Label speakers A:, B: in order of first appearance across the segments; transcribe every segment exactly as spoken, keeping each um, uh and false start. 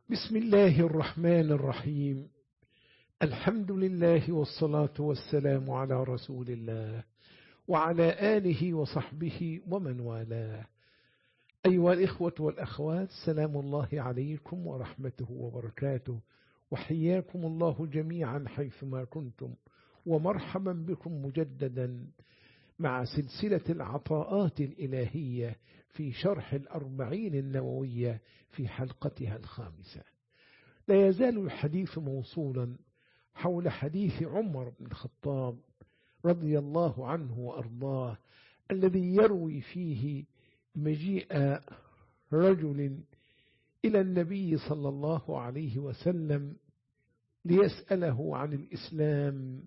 A: بسم الله الرحمن الرحيم. الحمد لله والصلاة والسلام على رسول الله وعلى آله وصحبه ومن والاه. أيها الإخوة والأخوات، سلام الله عليكم ورحمته وبركاته، وحياكم الله جميعا حيثما كنتم، ومرحبا بكم مجددا مع سلسلة العطاءات الإلهية في شرح الأربعين النووية في حلقتها الخامسة. لا يزال الحديث موصولا حول حديث عمر بن الخطاب رضي الله عنه وأرضاه، الذي يروي فيه مجيء رجل إلى النبي صلى الله عليه وسلم ليسأله عن الإسلام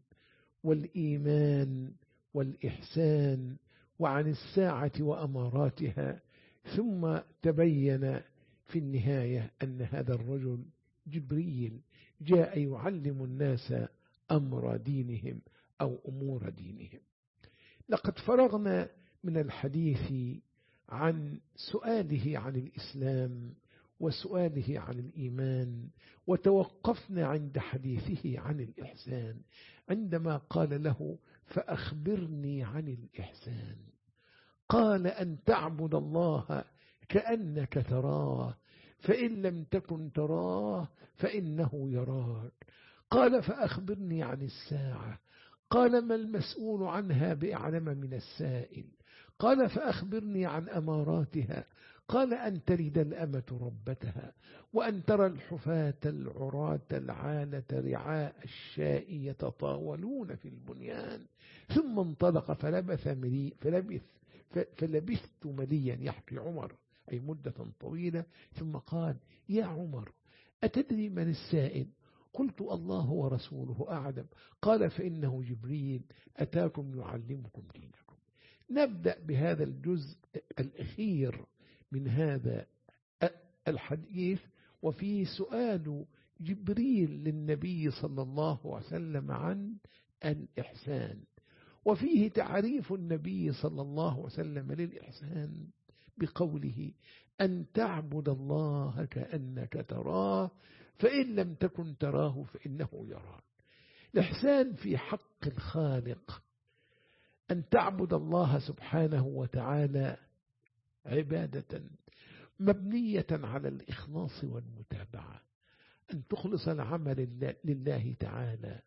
A: والإيمان والإحسان وعن الساعة وأماراتها، ثم تبين في النهاية أن هذا الرجل جبريل جاء يعلم الناس أمر دينهم أو أمور دينهم. لقد فرغنا من الحديث عن سؤاله عن الإسلام وسؤاله عن الإيمان، وتوقفنا عند حديثه عن الإحسان عندما قال له: فأخبرني عن الإحسان. قال: أن تعبد الله كأنك تراه، فإن لم تكن تراه فإنه يراك. قال: فأخبرني عن الساعة. قال: ما المسؤول عنها بأعلم من السائل. قال: فأخبرني عن أماراتها. قال: أن تلد الأمة ربتها، وأن ترى الحفاة العراة العالة رعاء الشاء يتطاولون في البنيان. ثم انطلق فلبث ملي فلبث فلبثت مليا، يحكي عمر، أي مدة طويلة، ثم قال: يا عمر، أتدري من السائل؟ قلت: الله ورسوله أعلم. قال: فإنه جبريل أتاكم يعلمكم دينكم. نبدأ بهذا الجزء الأخير من هذا الحديث، وفيه سؤال جبريل للنبي صلى الله عليه وسلم عن الإحسان، وفيه تعريف النبي صلى الله عليه وسلم للإحسان بقوله: أن تعبد الله كأنك تراه، فإن لم تكن تراه فإنه يراك. الإحسان في حق الخالق أن تعبد الله سبحانه وتعالى عبادة مبنية على الإخلاص والمتابعة، أن تخلص العمل لله تعالى،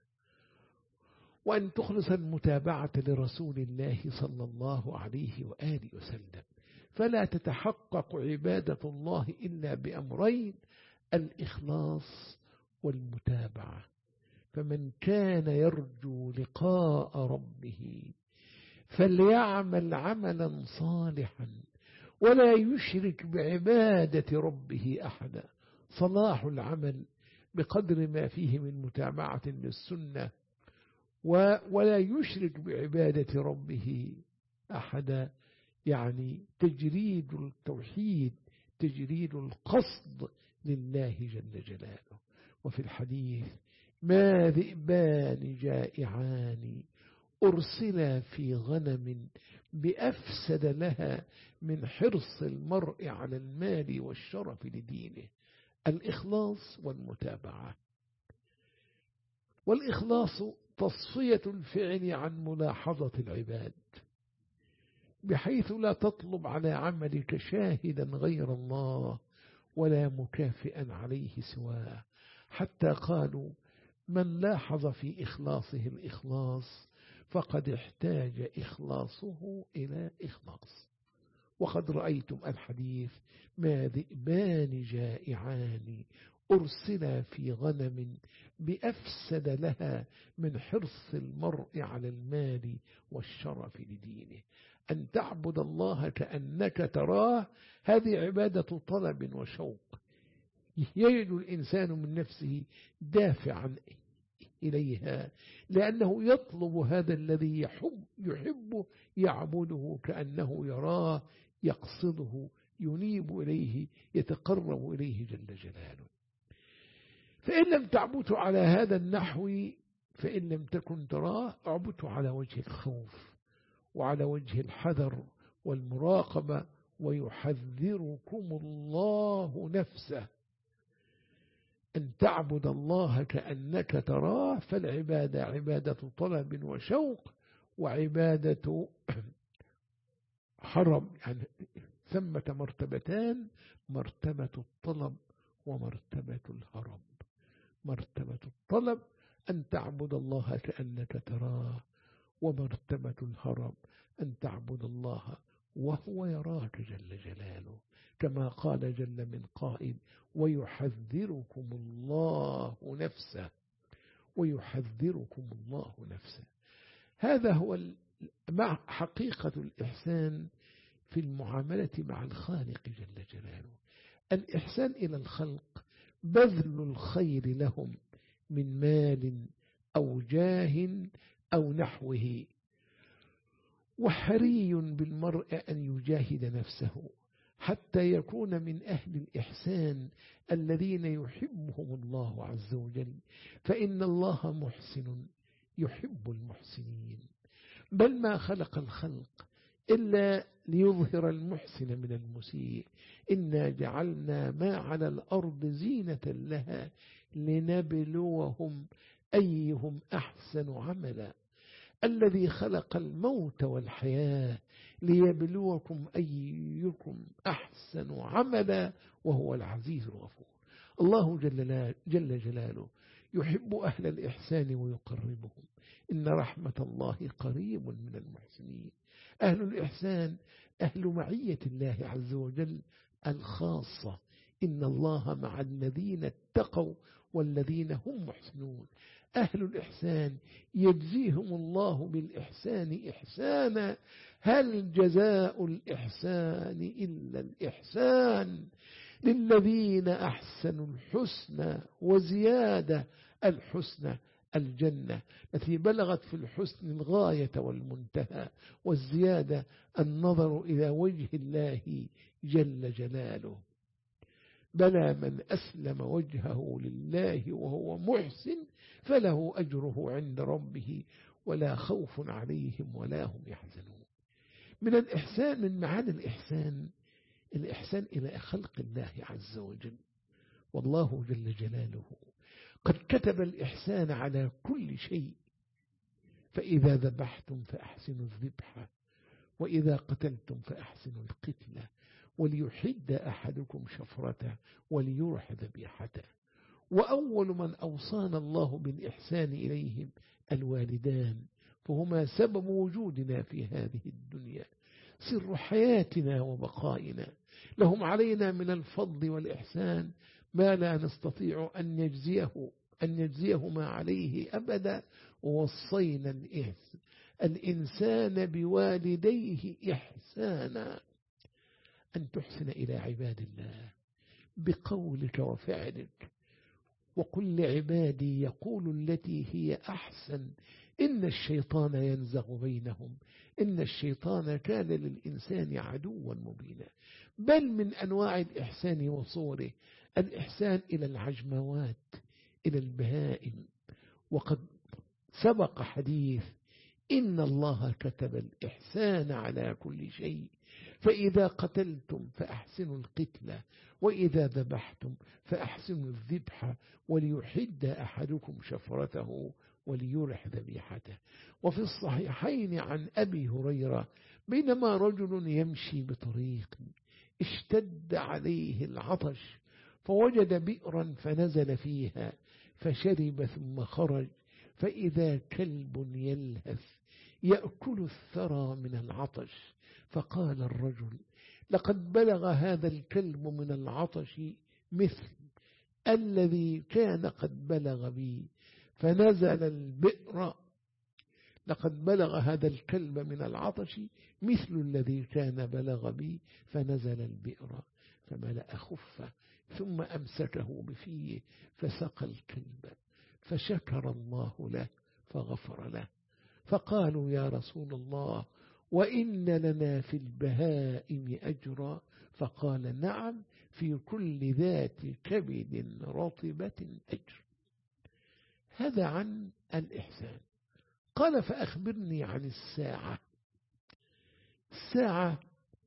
A: وأن تخلص المتابعة لرسول الله صلى الله عليه وآله وسلم. فلا تتحقق عبادة الله إلا بأمرين: الإخلاص والمتابعة. فمن كان يرجو لقاء ربه فليعمل عملا صالحا ولا يشرك بعبادة ربه أحدا. صلاح العمل بقدر ما فيه من متابعة للسنة، ولا يشرك بعبادة ربه أحدا، يعني تجريد التوحيد، تجريد القصد لله جل جلاله. وفي الحديث: ما ذئبان جائعان أرسلا في غنم بأفسد لها من حرص المرء على المال والشرف لدينه. الإخلاص والمتابعة. والإخلاص تصفية الفعل عن ملاحظة العباد، بحيث لا تطلب على عملك شاهدا غير الله ولا مكافئا عليه سواه. حتى قالوا: من لاحظ في إخلاصه الإخلاص فقد احتاج إخلاصه إلى إخلاص. وقد رأيتم الحديث: ما ذئبان جائعان أرسلا في غنم بأفسد لها من حرص المرء على المال والشرف لدينه. أن تعبد الله كأنك تراه، هذه عبادة طلب وشوق، يجد الإنسان من نفسه دافعا إليها، لأنه يطلب هذا الذي يحب, يحب يعبده كأنه يراه، يقصده، ينيب إليه، يتقرب إليه جل جلاله. فإن لم تعبده على هذا النحو، فإن لم تكن تراه، اعبده على وجه الخوف وعلى وجه الحذر والمراقبة، ويحذركم الله نفسه. أن تعبد الله كأنك تراه، فالعبادة عبادة طلب وشوق وعبادة حرم. يعني ثمة مرتبتان، مرتبة الطلب ومرتبة الهرم. مرتبة الطلب أن تعبد الله كأنك تراه، ومرتبة الهرم أن تعبد الله وهو يراك جل جلاله، كما قال جل من قائل: ويحذركم الله نفسه، ويحذركم الله نفسه. هذا هو مع حقيقة الإحسان في المعاملة مع الخالق جل جلاله. الإحسان إلى الخلق بذل الخير لهم من مال أو جاه أو نحوه، وحري بالمرء أن يجاهد نفسه حتى يكون من أهل الإحسان الذين يحبهم الله عز وجل، فإن الله محسن يحب المحسنين. بل ما خلق الخلق إلا ليظهر المحسن من المسيء. إنا جعلنا ما على الأرض زينة لها لنبلوهم أيهم أحسن عملا. الذي خلق الموت والحياة ليبلوكم أيكم أحسن عملا وهو العزيز الغفور. الله جل, جل جلاله يحب أهل الإحسان ويقربهم. إن رحمة الله قريب من المحسنين. أهل الإحسان أهل معية الله عز وجل الخاصة. إن الله مع الذين اتقوا والذين هم محسنون. أهل الإحسان يجزيهم الله بالإحسان إحسانا. هل جزاء الإحسان إلا الإحسان؟ للذين أحسنوا الحسنى وزيادة. الحسنى الجنة التي بلغت في الحسن الغاية والمنتهى، والزيادة النظر إلى وجه الله جل جلاله. بلى من أسلم وجهه لله وهو محسن فله أجره عند ربه ولا خوف عليهم ولا هم يحزنون. من الإحسان، من معاني الإحسان، الإحسان إلى خلق الله عز وجل. والله جل جلاله قد كتب الإحسان على كل شيء. فإذا ذبحتم فأحسنوا الذبح، وإذا قتلتم فأحسنوا القتلة، وليحد أحدكم شفرته وليرح ذبيحته. وأول من أوصانا الله بالإحسان إليهم الوالدان، فهما سبب وجودنا في هذه الدنيا، سر حياتنا وبقائنا. لهم علينا من الفضل والإحسان ما لا نستطيع أن نجزيه أن نجزيهما عليه أبدا. ووصينا الإنسان بوالديه إحسانا. أن تحسن إلى عباد الله بقولك وفعلك. وقل لعبادي يقول التي هي أحسن إن الشيطان ينزغ بينهم إن الشيطان كان للإنسان عدوا مبينا. بل من أنواع الإحسان وصوره الإحسان إلى العجموات، إلى البهائم. وقد سبق حديث إن الله كتب الإحسان على كل شيء، فإذا قتلتم فأحسنوا القتلة، وإذا ذبحتم فأحسنوا الذبح، وليحد أحدكم شفرته وليرح ذبيحته. وفي الصحيحين عن أبي هريرة بينما رجل يمشي بطريق اشتد عليه العطش، فوجد بئرا فنزل فيها فشرب ثم خرج، فإذا كلب يلهث يأكل الثرى من العطش. فقال الرجل: لقد بلغ هذا الكلب من العطش مثل الذي كان قد بلغ بي فنزل البئر. لقد بلغ هذا الكلب من العطش مثل الذي كان بلغ بي فنزل البئر، فملأ خفه ثم أمسكه بفيه فسقى الكلب، فشكر الله له فغفر له. فقالوا: يا رسول الله، وإن لنا في البهائم أجرا؟ فقال: نعم، في كل ذات كبد رطبة أجر. هذا عن الإحسان. قال: فأخبرني عن الساعة. الساعة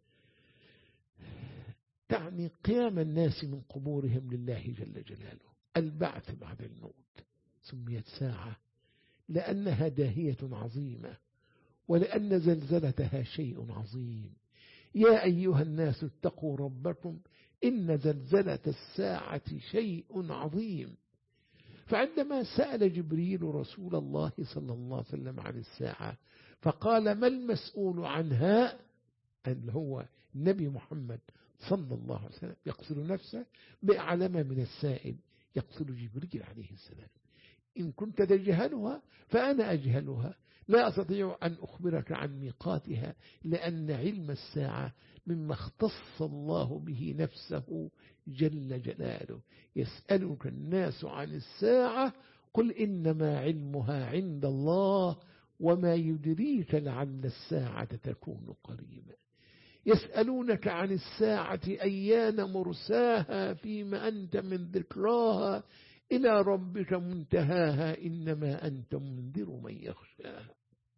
A: تعني قيام الناس من قبورهم لله جل جلاله. البعث بعد الموت. سميت ساعة لأنها داهية عظيمة، ولأن زلزلتها شيء عظيم. يا أيها الناس اتقوا ربكم إن زلزلة الساعة شيء عظيم. فعندما سأل جبريل رسول الله صلى الله عليه وسلم عن الساعة فقال ما المسؤول عنها، اللي هو النبي محمد صلى الله عليه وسلم يقصد نفسه بأعلم من السائل، يقصد جبريل عليه السلام. إن كنت تجهلها فأنا أجهلها، لا أستطيع أن أخبرك عن ميقاتها، لأن علم الساعة مما اختص الله به نفسه جل جلاله. يسألك الناس عن الساعة قل إنما علمها عند الله وما يدريك لعل الساعة تكون قريبا. يسألونك عن الساعة أيان مرساها فيما أنت من ذكراها إلى ربك منتهاها إنما أنت منذر من يخشاها.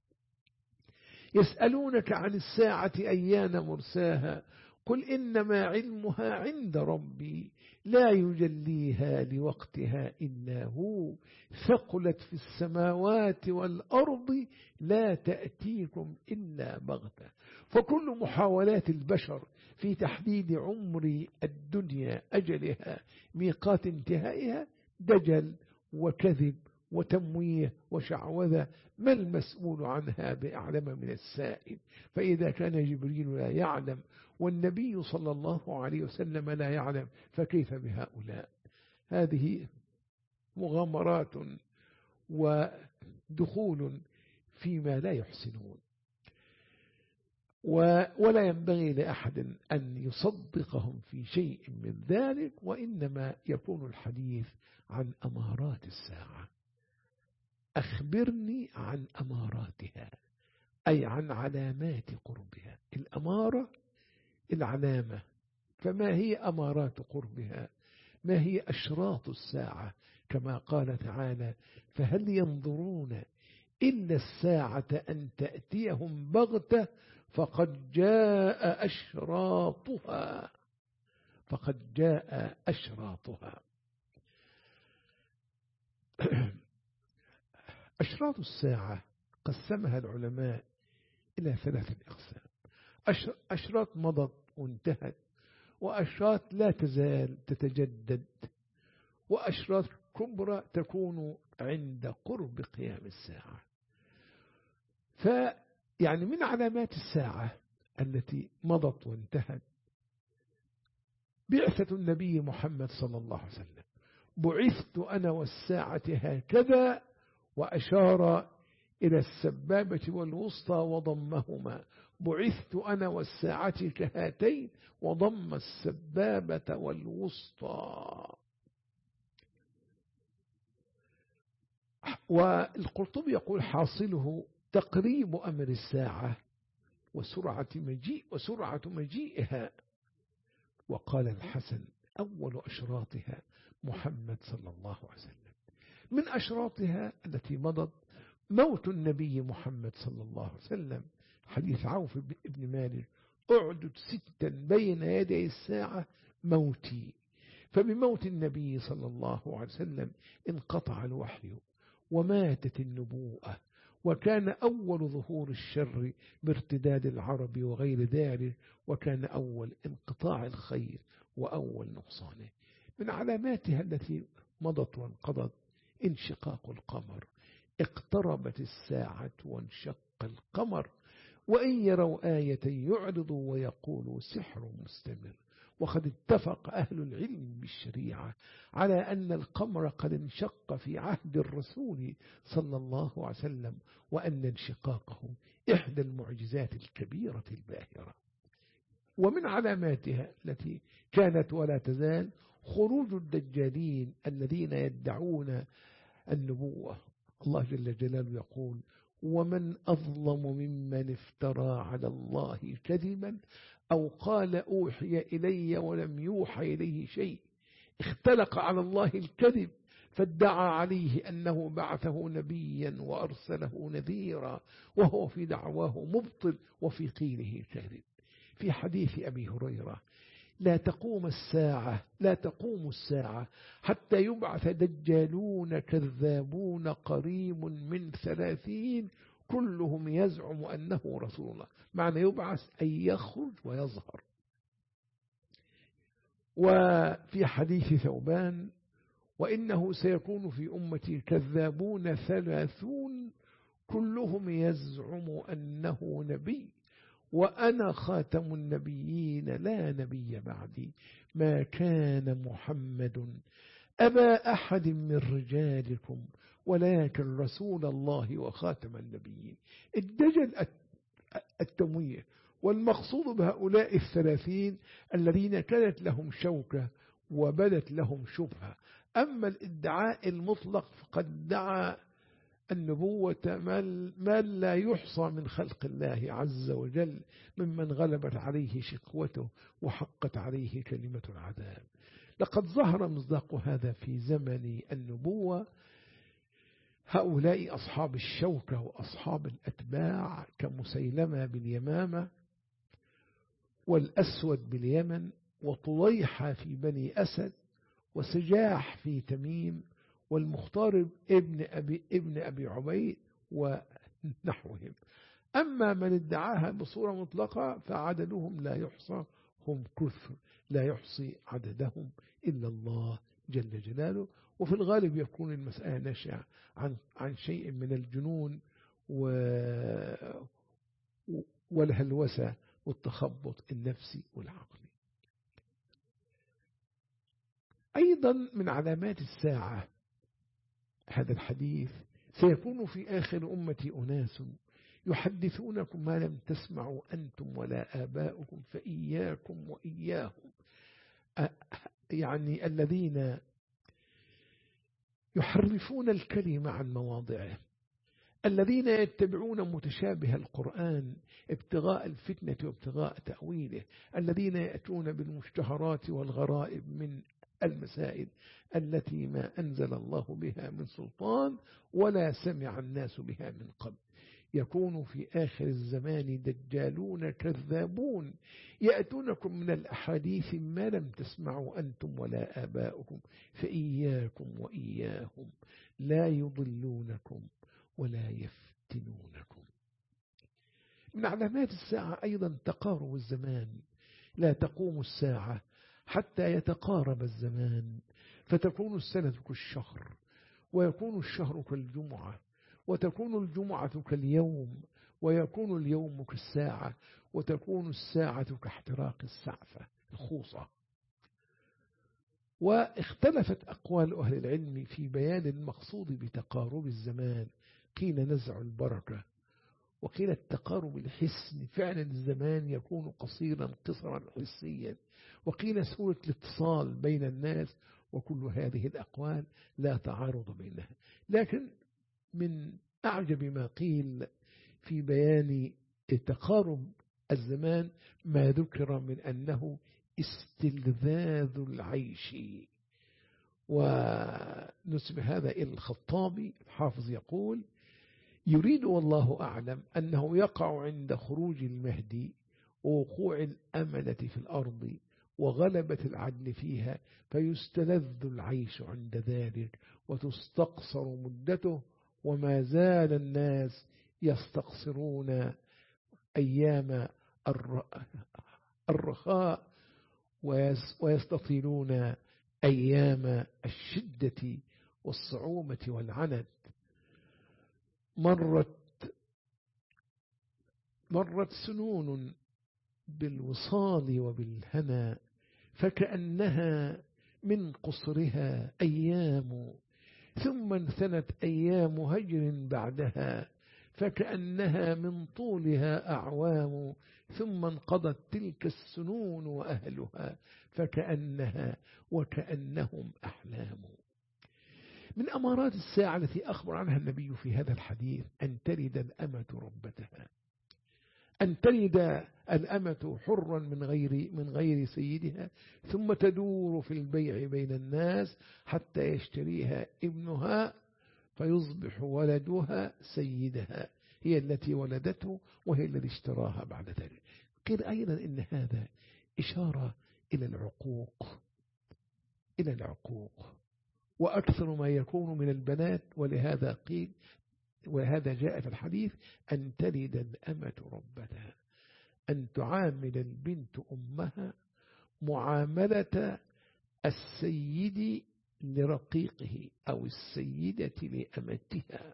A: يسألونك عن الساعة أيان مرساها قل إنما علمها عند ربي لا يجليها لوقتها إلا هو ثقلت في السماوات والأرض لا تأتيكم إلا بغتة. فكل محاولات البشر في تحديد عمر الدنيا أجلها ميقات انتهائها دجل وكذب وتمويه وشعوذة، ما المسؤول عنها بأعلم من السائل. فإذا كان جبريل لا يعلم والنبي صلى الله عليه وسلم لا يعلم فكيف بهؤلاء؟ هذه مغامرات ودخول فيما لا يحسنون، ولا ينبغي لأحد أن يصدقهم في شيء من ذلك، وإنما يكون الحديث عن أمارات الساعة. أخبرني عن أماراتها، أي عن علامات قربها. الأمارة العلامة، فما هي أمارات قربها؟ ما هي أشراط الساعة؟ كما قال تعالى فهل ينظرون إلا الساعة أن تأتيهم بغتة فقد جاء أشراطها فقد جاء أشراطها. أشراط الساعة قسمها العلماء إلى ثلاثة أقسام: أشراط مضت وانتهت، وأشراط لا تزال تتجدد، وأشراط كبرى تكون عند قرب قيام الساعة. فيعني من علامات الساعة التي مضت وانتهت بعثة النبي محمد صلى الله عليه وسلم. بعثت أنا والساعة هكذا، وأشار إلى السبابة والوسطى وضمهما. بعثت أنا والساعة كهاتين وضم السبابة والوسطى. والقرطبي يقول حاصله تقريب أمر الساعة وسرعة مجيء وسرعة مجيئها. وقال الحسن أول أشراطها محمد صلى الله عليه وسلم. من أشراطها التي مضت موت النبي محمد صلى الله عليه وسلم. حديث عوف بن مالك أعدد ستا بين يدي الساعة موتي. فبموت النبي صلى الله عليه وسلم انقطع الوحي وماتت النبوءة، وكان أول ظهور الشر بارتداد العرب وغير ذلك، وكان أول انقطاع الخير وأول نقصانه. من علاماتها التي مضت وانقضت انشقاق القمر. اقتربت الساعة وانشق القمر، وإن يروا آية يعرضوا ويقولوا سحر مستمر. وقد اتفق أهل العلم بالشريعة على أن القمر قد انشق في عهد الرسول صلى الله عليه وسلم، وأن انشقاقه إحدى المعجزات الكبيرة الباهرة. ومن علاماتها التي كانت ولا تزال خروج الدجالين الذين يدعون النبوة. الله جل جلاله يقول ومن أظلم ممن افترى على الله كذبا أو قال أوحي إلي ولم يوحى إليه شيء. اختلق على الله الكذب فادعى عليه أنه بعثه نبيا وأرسله نذيرا وهو في دعواه مبطل وفي قيله كاذب. في حديث أبي هريرة لا تقوم الساعة لا تقوم الساعة حتى يبعث دجالون كذابون قريب من ثلاثين كلهم يزعم أنه رسول الله. معنى يبعث أي يخرج ويظهر. وفي حديث ثوبان وإنه سيكون في أمتي كذابون ثلاثون كلهم يزعم أنه نبي وأنا خاتم النبيين لا نبي بعدي ما كان محمد أبا أحد من رجالكم ولكن رسول الله وخاتم النبيين. الدجل التمويه. والمقصود بهؤلاء الثلاثين الذين كانت لهم شوكة وبدت لهم شبهة. أما الادعاء المطلق فقد دعا النبوة ما لا يحصى من خلق الله عز وجل ممن غلبت عليه شقوته وحقت عليه كلمة العذاب. لقد ظهر مصداق هذا في زمن النبوة. هؤلاء أصحاب الشوكة وأصحاب الأتباع كمسيلمة باليمامة والأسود باليمن وطليحة في بني أسد وسجاح في تميم والمختار ابن أبي, ابن أبي عبيد ونحوهم. أما من ادعاها بصورة مطلقة فعددهم لا يحصى، هم كثر لا يحصي عددهم إلا الله جل جلاله. وفي الغالب يكون المسألة ناشئة عن, عن شيء من الجنون والهلوسة والتخبط النفسي والعقلي. أيضا من علامات الساعة هذا الحديث سيكون في آخر أمتي أناس يحدثونكم ما لم تسمعوا أنتم ولا آباؤكم فإياكم وإياهم. يعني الذين يحرفون الكلمة عن مواضعه، الذين يتبعون متشابه القرآن ابتغاء الفتنة وابتغاء تأويله، الذين يأتون بالمشتهرات والغرائب من المسائل التي ما أنزل الله بها من سلطان ولا سمع الناس بها من قبل. يكون في آخر الزمان دجالون كذابون يأتونكم من الأحاديث ما لم تسمعوا أنتم ولا آباؤكم فإياكم وإياهم لا يضلونكم ولا يفتنونكم. من علامات الساعة أيضا تقارب الزمان. لا تقوم الساعة حتى يتقارب الزمان فتكون السنة كالشهر ويكون الشهر كالجمعة وتكون الجمعة كاليوم ويكون اليوم كالساعة وتكون الساعة كاحتراق السعفة الخوصة. واختلفت أقوال أهل العلم في بيان المقصود بتقارب الزمان. قيل نزع البركة وقيل التقارب الحسي، فعلا الزمان يكون قصيرا قصرا حسيا، وقيل سهولة الاتصال بين الناس. وكل هذه الأقوال لا تعارض بينها. لكن من أعجب ما قيل في بيان تقارب الزمان ما ذكر من أنه استلذاذ العيش. ونسب هذا إلى الخطابي الحافظ يقول يريد والله أعلم أنه يقع عند خروج المهدي ووقوع الأمنة في الأرض وغلبة العدل فيها فيستلذ العيش عند ذلك وتستقصر مدته. وما زال الناس يستقصرون أيام الرخاء ويستطيلون أيام الشدة والصعوبة والعنت. مرت مرت سنون بالوصال وبالهنا فكأنها من قصرها أيام، ثم انثنت أيام هجر بعدها فكأنها من طولها أعوام، ثم انقضت تلك السنون وأهلها فكأنها وكأنهم أحلام. من أمارات الساعة التي أخبر عنها النبي في هذا الحديث أن تلد الأمة ربتها، أن تلد الأمة حرا من غير من غير سيدها، ثم تدور في البيع بين الناس حتى يشتريها ابنها فيصبح ولدها سيدها، هي التي ولدته وهي التي اشتراها بعد ذلك. قيل أيضا إن هذا إشارة إلى العقوق، إلى العقوق، وأكثر ما يكون من البنات. ولهذا قيل، وهذا جاء في الحديث: أن تلد الأمة ربتها، أن تعامل البنت أمها معاملة السيد لرقيقه أو السيدة لأمتها.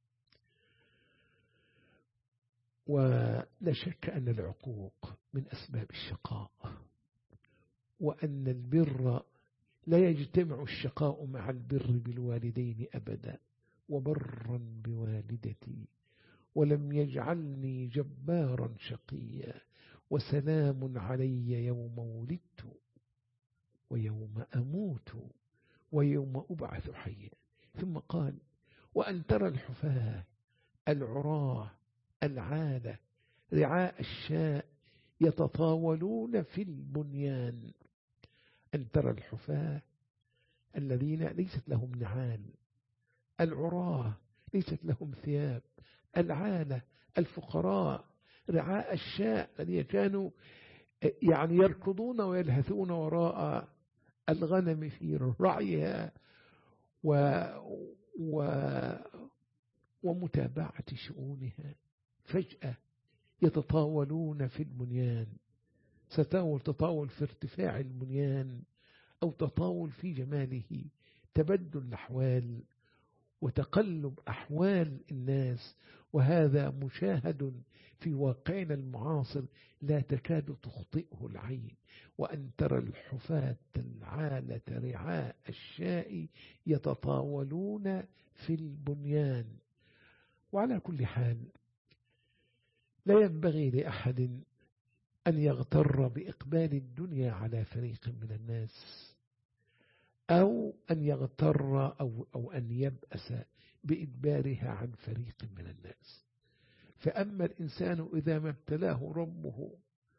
A: ولا شك أن العقوق من أسباب الشقاء، وأن البر لا يجتمع الشقاء مع البر بالوالدين أبدا. وبرا بوالدتي ولم يجعلني جبارا شقيا، وسلام علي يوم ولدت ويوم أموت ويوم أبعث حيا. ثم قال: وأن ترى الحفاة العراه العالة رعاء الشاء يتطاولون في البنيان. أن ترى الحفاة الذين ليست لهم نعال، العراه ليست لهم ثياب، العالة الفقراء، رعاء الشاء الذين كانوا يعني يركضون ويلهثون وراء الغنم في رعيها و و ومتابعة شؤونها، فجأة يتطاولون في البنيان. ستاول تطاول في ارتفاع البنيان أو تطاول في جماله، تبدل الأحوال وتقلب أحوال الناس. وهذا مشاهد في واقعنا المعاصر لا تكاد تخطئه العين. وأن ترى الحفاة العالة رعاء الشاء يتطاولون في البنيان. وعلى كل حال لا ينبغي لأحد أن يغتر بإقبال الدنيا على فريق من الناس، أو أن يغتر أو, أو أن يبأس بإدبارها عن فريق من الناس. فأما الإنسان إذا ما ابتلاه ربه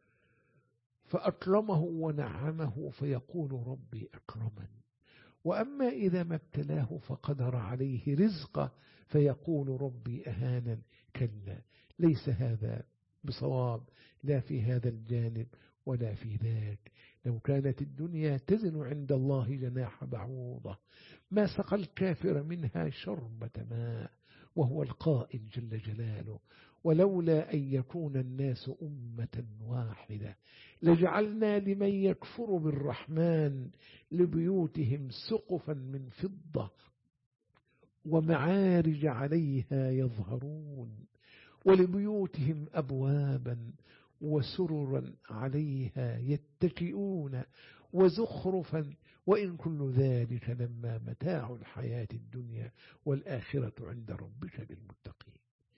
A: فأكرمه ونعمه فيقول: ربي أكرمن. وأما إذا ما ابتلاه فقدر عليه رزقه فيقول: ربي أهانن. كلا، ليس هذا بصواب، لا في هذا الجانب ولا في ذاك. لو كانت الدنيا تزن عند الله جناح بعوضة ما سقى الكافر منها شربة ماء، وهو القائل جل جلاله: ولولا أن يكون الناس أمة واحدة لجعلنا لمن يكفر بالرحمن لبيوتهم سقفا من فضة ومعارج عليها يظهرون ولبيوتهم أبوابا وسررا عليها يتكئون وزخرفا وإن كل ذلك لما متاع الحياة الدنيا والآخرة عند ربك للمتقين.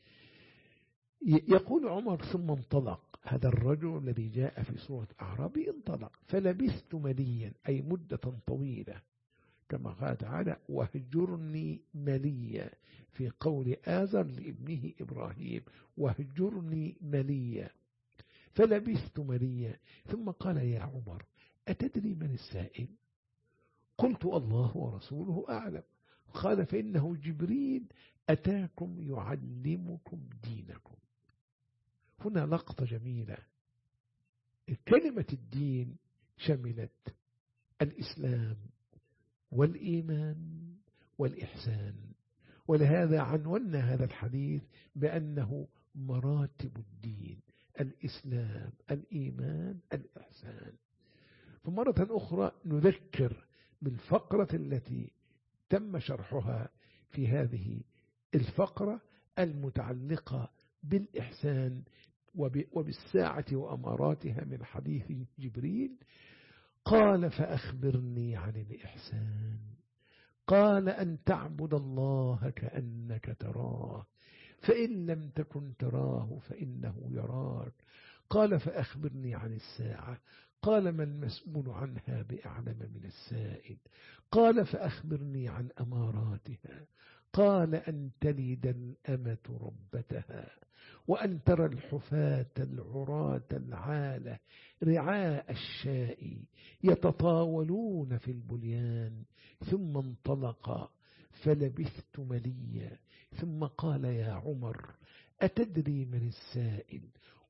A: يقول عمر: ثم انطلق هذا الرجل الذي جاء في سورة أعراب، انطلق فلبثت مليا، أي مدة طويلة، كما قال تعالى: واهجرني مليا، في قول آزر لابنه إبراهيم: واهجرني مليا. فلبثت مليا. ثم قال: يا عمر أتدري من السائل؟ قلت: الله ورسوله أعلم. قال: فإنه جبريل أتاكم يعلمكم دينكم. هنا لقطة جميلة. كلمة الدين شملت الإسلام والإيمان والإحسان، ولهذا عنونا هذا الحديث بأنه مراتب الدين: الإسلام، الإيمان، الإحسان. فمرة أخرى نذكر بالفقرة التي تم شرحها في هذه الفقرة المتعلقة بالإحسان وبالساعة وأماراتها من حديث جبريل. قال: فأخبرني عن الإحسان. قال: أن تعبد الله كأنك تراه، فإن لم تكن تراه فإنه يراك. قال: فأخبرني عن الساعة. قال: ما المسؤول عنها بأعلم من السائل. قال: فأخبرني عن أماراتها. قال: أن تلد الأمة ربتها، وأن ترى الحفاة العراة العالة رعاء الشاء يتطاولون في البنيان. ثم انطلق فلبثت مليا. ثم قال: يا عمر أتدري من السائل؟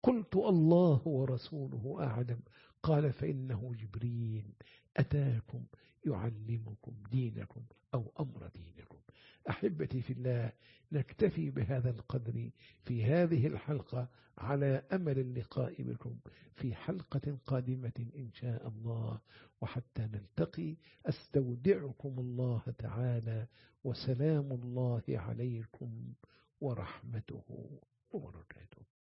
A: قلت الله ورسوله أعلم. قال فإنه جبريل أتاكم يعلمكم دينكم أو أمر دينكم. أحبتي في الله، نكتفي بهذا القدر في هذه الحلقة على أمل اللقاء بكم في حلقة قادمة إن شاء الله. وحتى نلتقي أستودعكم الله تعالى، وسلام الله عليكم ورحمته وبركاته.